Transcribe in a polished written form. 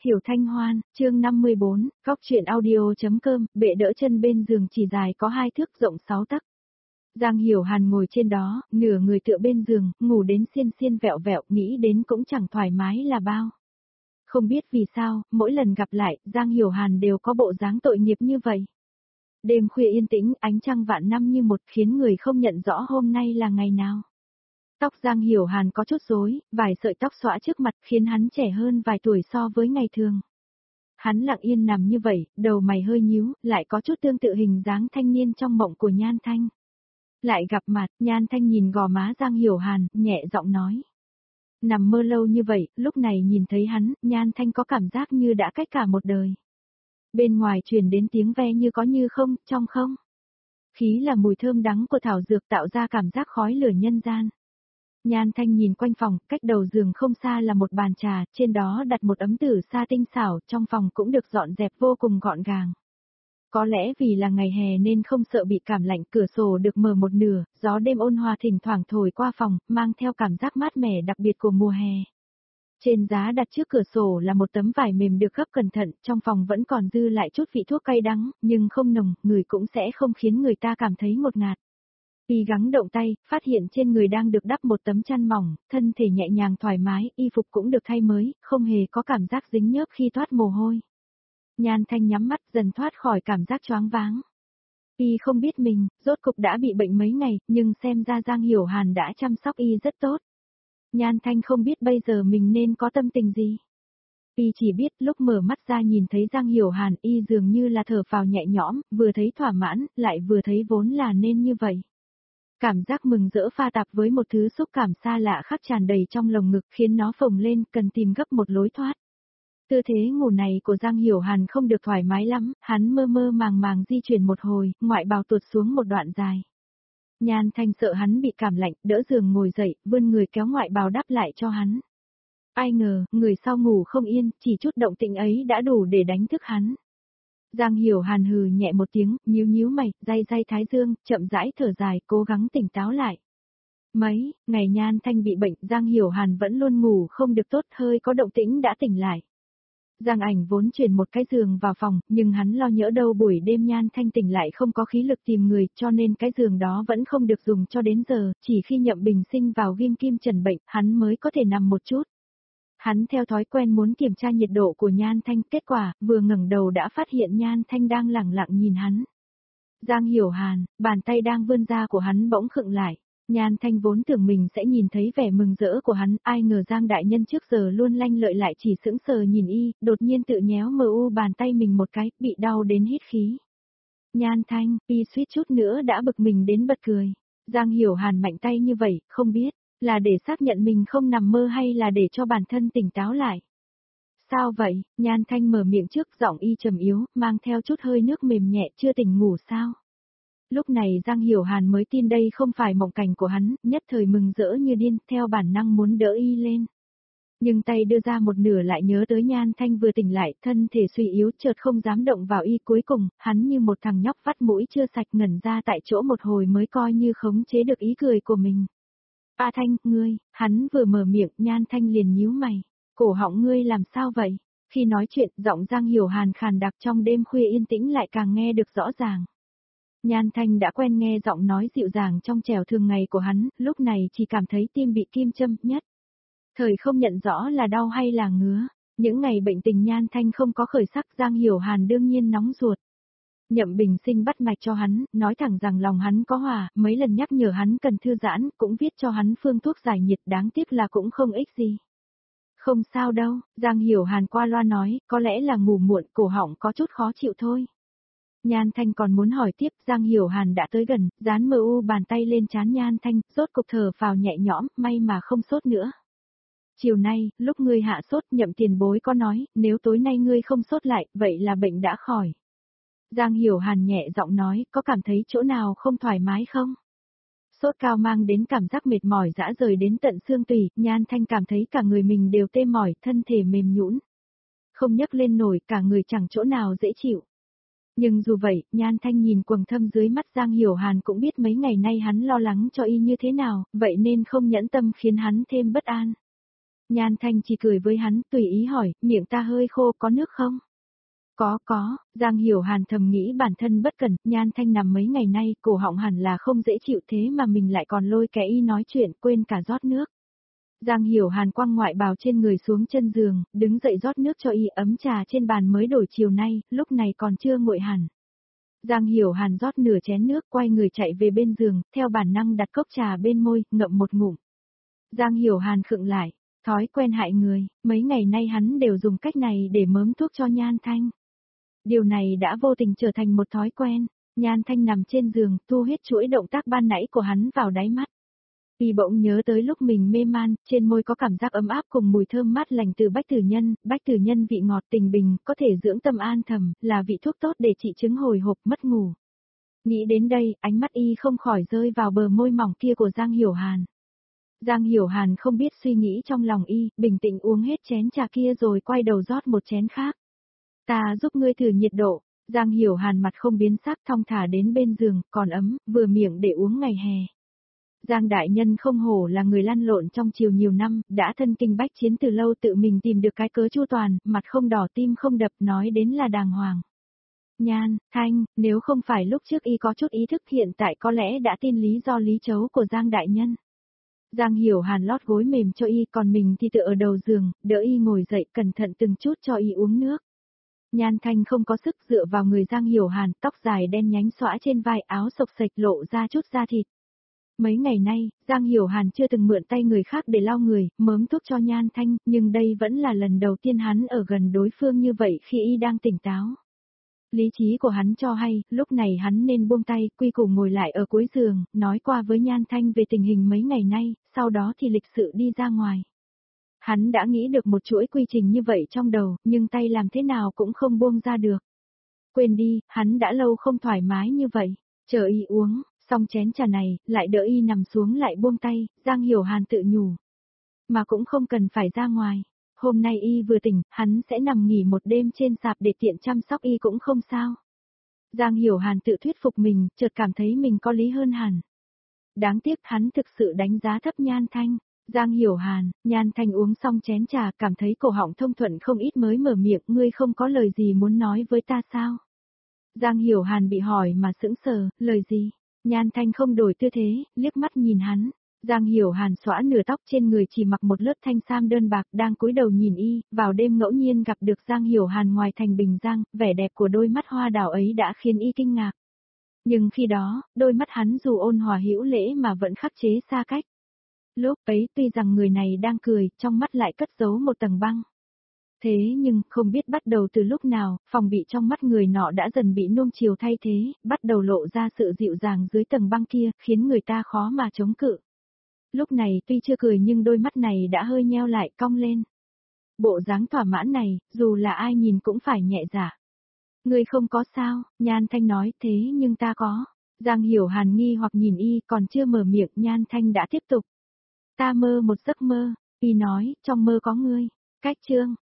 Hiểu Thanh Hoan, chương 54, góc chuyện audio.com, bệ đỡ chân bên giường chỉ dài có 2 thước rộng 6 tấc. Giang Hiểu Hàn ngồi trên đó, nửa người tựa bên giường, ngủ đến xiên xiên vẹo vẹo, nghĩ đến cũng chẳng thoải mái là bao. Không biết vì sao, mỗi lần gặp lại, Giang Hiểu Hàn đều có bộ dáng tội nghiệp như vậy. Đêm khuya yên tĩnh, ánh trăng vạn năm như một khiến người không nhận rõ hôm nay là ngày nào. Tóc Giang Hiểu Hàn có chút rối, vài sợi tóc xõa trước mặt khiến hắn trẻ hơn vài tuổi so với ngày thường. Hắn lặng yên nằm như vậy, đầu mày hơi nhíu, lại có chút tương tự hình dáng thanh niên trong mộng của Nhan Thanh. Lại gặp mặt, Nhan Thanh nhìn gò má Giang Hiểu Hàn, nhẹ giọng nói. Nằm mơ lâu như vậy, lúc này nhìn thấy hắn, Nhan Thanh có cảm giác như đã cách cả một đời. Bên ngoài truyền đến tiếng ve như có như không, trong không. Khí là mùi thơm đắng của thảo dược tạo ra cảm giác khói lửa nhân gian. Nhan Thanh nhìn quanh phòng, cách đầu giường không xa là một bàn trà, trên đó đặt một ấm tử sa tinh xảo, trong phòng cũng được dọn dẹp vô cùng gọn gàng. Có lẽ vì là ngày hè nên không sợ bị cảm lạnh, cửa sổ được mở một nửa, gió đêm ôn hòa thỉnh thoảng thổi qua phòng, mang theo cảm giác mát mẻ đặc biệt của mùa hè. Trên giá đặt trước cửa sổ là một tấm vải mềm được gấp cẩn thận, trong phòng vẫn còn dư lại chút vị thuốc cay đắng, nhưng không nồng, người cũng sẽ không khiến người ta cảm thấy ngột ngạt. Y gắng động tay, phát hiện trên người đang được đắp một tấm chăn mỏng, thân thể nhẹ nhàng thoải mái, y phục cũng được thay mới, không hề có cảm giác dính nhớp khi toát mồ hôi. Nhan Thanh nhắm mắt dần thoát khỏi cảm giác choáng váng. Y không biết mình, rốt cục đã bị bệnh mấy ngày, nhưng xem ra Giang Hiểu Hàn đã chăm sóc y rất tốt. Nhan Thanh không biết bây giờ mình nên có tâm tình gì. Y chỉ biết lúc mở mắt ra nhìn thấy Giang Hiểu Hàn, y dường như là thở phào nhẹ nhõm, vừa thấy thỏa mãn, lại vừa thấy vốn là nên như vậy. Cảm giác mừng rỡ pha tạp với một thứ xúc cảm xa lạ khắc tràn đầy trong lồng ngực khiến nó phồng lên, cần tìm gấp một lối thoát. Tư thế ngủ này của Giang Hiểu Hàn không được thoải mái lắm, hắn mơ mơ màng màng di chuyển một hồi, ngoại bào tuột xuống một đoạn dài. Nhan Thanh sợ hắn bị cảm lạnh, đỡ giường ngồi dậy, vươn người kéo ngoại bào đắp lại cho hắn. Ai ngờ, người sau ngủ không yên, chỉ chút động tĩnh ấy đã đủ để đánh thức hắn. Giang Hiểu Hàn hừ nhẹ một tiếng, nhíu nhíu mày, day thái dương, chậm rãi thở dài, cố gắng tỉnh táo lại. Mấy ngày Nhan Thanh bị bệnh, Giang Hiểu Hàn vẫn luôn ngủ không được tốt, hơi có động tĩnh đã tỉnh lại. Giang Ảnh vốn chuyển một cái giường vào phòng, nhưng hắn lo nhỡ đâu buổi đêm Nhan Thanh tỉnh lại không có khí lực tìm người, cho nên cái giường đó vẫn không được dùng cho đến giờ, chỉ khi Nhậm Bình Sinh vào ghim kim trần bệnh, hắn mới có thể nằm một chút. Hắn theo thói quen muốn kiểm tra nhiệt độ của Nhan Thanh, kết quả, vừa ngẩng đầu đã phát hiện Nhan Thanh đang lẳng lặng nhìn hắn. Giang Hiểu Hàn, bàn tay đang vươn ra của hắn bỗng khựng lại. Nhan Thanh vốn tưởng mình sẽ nhìn thấy vẻ mừng rỡ của hắn, ai ngờ Giang đại nhân trước giờ luôn lanh lợi lại chỉ sững sờ nhìn y, đột nhiên tự nhéo mờ u bàn tay mình một cái, bị đau đến hít khí. Nhan Thanh, y suýt chút nữa đã bực mình đến bật cười. Giang Hiểu Hàn mạnh tay như vậy, không biết là để xác nhận mình không nằm mơ hay là để cho bản thân tỉnh táo lại. Sao vậy? Nhan Thanh mở miệng trước, giọng y trầm yếu, mang theo chút hơi nước mềm nhẹ, chưa tỉnh ngủ sao? Lúc này Giang Hiểu Hàn mới tin đây không phải mộng cảnh của hắn, nhất thời mừng rỡ như điên, theo bản năng muốn đỡ y lên. Nhưng tay đưa ra một nửa lại nhớ tới Nhan Thanh vừa tỉnh lại, thân thể suy yếu, chợt không dám động vào y, cuối cùng, hắn như một thằng nhóc vắt mũi chưa sạch ngẩn ra tại chỗ một hồi mới coi như khống chế được ý cười của mình. A Thanh, ngươi, hắn vừa mở miệng, Nhan Thanh liền nhíu mày. Cổ họng ngươi làm sao vậy? Khi nói chuyện, giọng Giang Hiểu Hàn khàn đặc trong đêm khuya yên tĩnh lại càng nghe được rõ ràng. Nhan Thanh đã quen nghe giọng nói dịu dàng trong trẻo thường ngày của hắn, lúc này chỉ cảm thấy tim bị kim châm nhất. Thời không nhận rõ là đau hay là ngứa. Những ngày bệnh tình Nhan Thanh không có khởi sắc, Giang Hiểu Hàn đương nhiên nóng ruột. Nhậm Bình Sinh bắt mạch cho hắn, nói thẳng rằng lòng hắn có hỏa, mấy lần nhắc nhở hắn cần thư giãn, cũng viết cho hắn phương thuốc giải nhiệt, đáng tiếc là cũng không ích gì. Không sao đâu, Giang Hiểu Hàn qua loa nói, có lẽ là ngủ muộn, cổ họng có chút khó chịu thôi. Nhan Thanh còn muốn hỏi tiếp, Giang Hiểu Hàn đã tới gần, dán mờ u bàn tay lên trán Nhan Thanh, rốt cục thở phào nhẹ nhõm, may mà không sốt nữa. Chiều nay, lúc ngươi hạ sốt, Nhậm tiền bối có nói, nếu tối nay ngươi không sốt lại, vậy là bệnh đã khỏi. Giang Hiểu Hàn nhẹ giọng nói, có cảm thấy chỗ nào không thoải mái không? Sốt cao mang đến cảm giác mệt mỏi dã rời đến tận xương tủy, Nhan Thanh cảm thấy cả người mình đều tê mỏi, thân thể mềm nhũn. Không nhấc lên nổi, cả người chẳng chỗ nào dễ chịu. Nhưng dù vậy, Nhan Thanh nhìn quầng thâm dưới mắt Giang Hiểu Hàn cũng biết mấy ngày nay hắn lo lắng cho y như thế nào, vậy nên không nhẫn tâm khiến hắn thêm bất an. Nhan Thanh chỉ cười với hắn, tùy ý hỏi, miệng ta hơi khô, có nước không? Có, Giang Hiểu Hàn thầm nghĩ bản thân bất cẩn, Nhan Thanh nằm mấy ngày nay, cổ họng hẳn là không dễ chịu thế mà mình lại còn lôi kéo y nói chuyện, quên cả rót nước. Giang Hiểu Hàn quăng ngoại bào trên người xuống chân giường, đứng dậy rót nước cho y, ấm trà trên bàn mới đổi chiều nay, lúc này còn chưa nguội hẳn. Giang Hiểu Hàn rót nửa chén nước, quay người chạy về bên giường, theo bản năng đặt cốc trà bên môi, ngậm một ngụm. Giang Hiểu Hàn khựng lại, thói quen hại người, mấy ngày nay hắn đều dùng cách này để mớm thuốc cho Nhan Thanh. Điều này đã vô tình trở thành một thói quen. Nhan Thanh nằm trên giường, thu hết chuỗi động tác ban nãy của hắn vào đáy mắt. Y bỗng nhớ tới lúc mình mê man, trên môi có cảm giác ấm áp cùng mùi thơm mát lành từ bách tử nhân vị ngọt tình bình, có thể dưỡng tâm an thầm, là vị thuốc tốt để trị chứng hồi hộp mất ngủ. Nghĩ đến đây, ánh mắt y không khỏi rơi vào bờ môi mỏng kia của Giang Hiểu Hàn. Giang Hiểu Hàn không biết suy nghĩ trong lòng y, bình tĩnh uống hết chén trà kia rồi quay đầu rót một chén khác. Ta giúp ngươi thử nhiệt độ. Giang Hiểu Hàn mặt không biến sắc, thong thả đến bên giường, còn ấm, vừa miệng để uống ngày hè. Giang đại nhân không hổ là người lăn lộn trong triều nhiều năm, đã thân kinh bách chiến từ lâu, tự mình tìm được cái cớ chu toàn, mặt không đỏ tim không đập, nói đến là đàng hoàng. Nhan, Thanh, nếu không phải lúc trước y có chút ý thức, hiện tại có lẽ đã tin lý do lý chấu của Giang đại nhân. Giang Hiểu Hàn lót gối mềm cho y, còn mình thì tựa ở đầu giường, đỡ y ngồi dậy, cẩn thận từng chút cho y uống nước. Nhan Thanh không có sức, dựa vào người Giang Hiểu Hàn, tóc dài đen nhánh xõa trên vai, áo xộc xệch lộ ra chút da thịt. Mấy ngày nay, Giang Hiểu Hàn chưa từng mượn tay người khác để lau người, mớm thuốc cho Nhan Thanh, nhưng đây vẫn là lần đầu tiên hắn ở gần đối phương như vậy khi y đang tỉnh táo. Lý trí của hắn cho hay, lúc này hắn nên buông tay, quy củ ngồi lại ở cuối giường, nói qua với Nhan Thanh về tình hình mấy ngày nay, sau đó thì lịch sự đi ra ngoài. Hắn đã nghĩ được một chuỗi quy trình như vậy trong đầu, nhưng tay làm thế nào cũng không buông ra được. Quên đi, hắn đã lâu không thoải mái như vậy, chờ y uống. Xong chén trà này, lại đỡ y nằm xuống lại buông tay, Giang Hiểu Hàn tự nhủ. Mà cũng không cần phải ra ngoài. Hôm nay y vừa tỉnh, hắn sẽ nằm nghỉ một đêm trên sạp để tiện chăm sóc y cũng không sao. Giang Hiểu Hàn tự thuyết phục mình, chợt cảm thấy mình có lý hơn hẳn. Đáng tiếc hắn thực sự đánh giá thấp Nhan Thanh. Giang Hiểu Hàn, Nhan Thanh uống xong chén trà, cảm thấy cổ họng thông thuận không ít mới mở miệng, ngươi không có lời gì muốn nói với ta sao? Giang Hiểu Hàn bị hỏi mà sững sờ, lời gì? Nhan Thanh không đổi tư thế, liếc mắt nhìn hắn. Giang Hiểu Hàn xõa nửa tóc trên người, chỉ mặc một lớp thanh sam đơn bạc, đang cúi đầu nhìn y, vào đêm ngẫu nhiên gặp được Giang Hiểu Hàn ngoài thành Bình Giang, vẻ đẹp của đôi mắt hoa đào ấy đã khiến y kinh ngạc. Nhưng khi đó, đôi mắt hắn dù ôn hòa hữu lễ mà vẫn khắc chế xa cách. Lúc ấy tuy rằng người này đang cười, trong mắt lại cất giấu một tầng băng. Thế nhưng, không biết bắt đầu từ lúc nào, phòng bị trong mắt người nọ đã dần bị nuông chiều thay thế, bắt đầu lộ ra sự dịu dàng dưới tầng băng kia, khiến người ta khó mà chống cự. Lúc này tuy chưa cười nhưng đôi mắt này đã hơi nheo lại, cong lên. Bộ dáng thỏa mãn này, dù là ai nhìn cũng phải nhẹ dạ. Ngươi không có sao, Nhan Thanh nói, thế nhưng ta có. Giang Hiểu Hàn nghi hoặc nhìn y, còn chưa mở miệng, Nhan Thanh đã tiếp tục. Ta mơ một giấc mơ, y nói, trong mơ có ngươi. Cách chương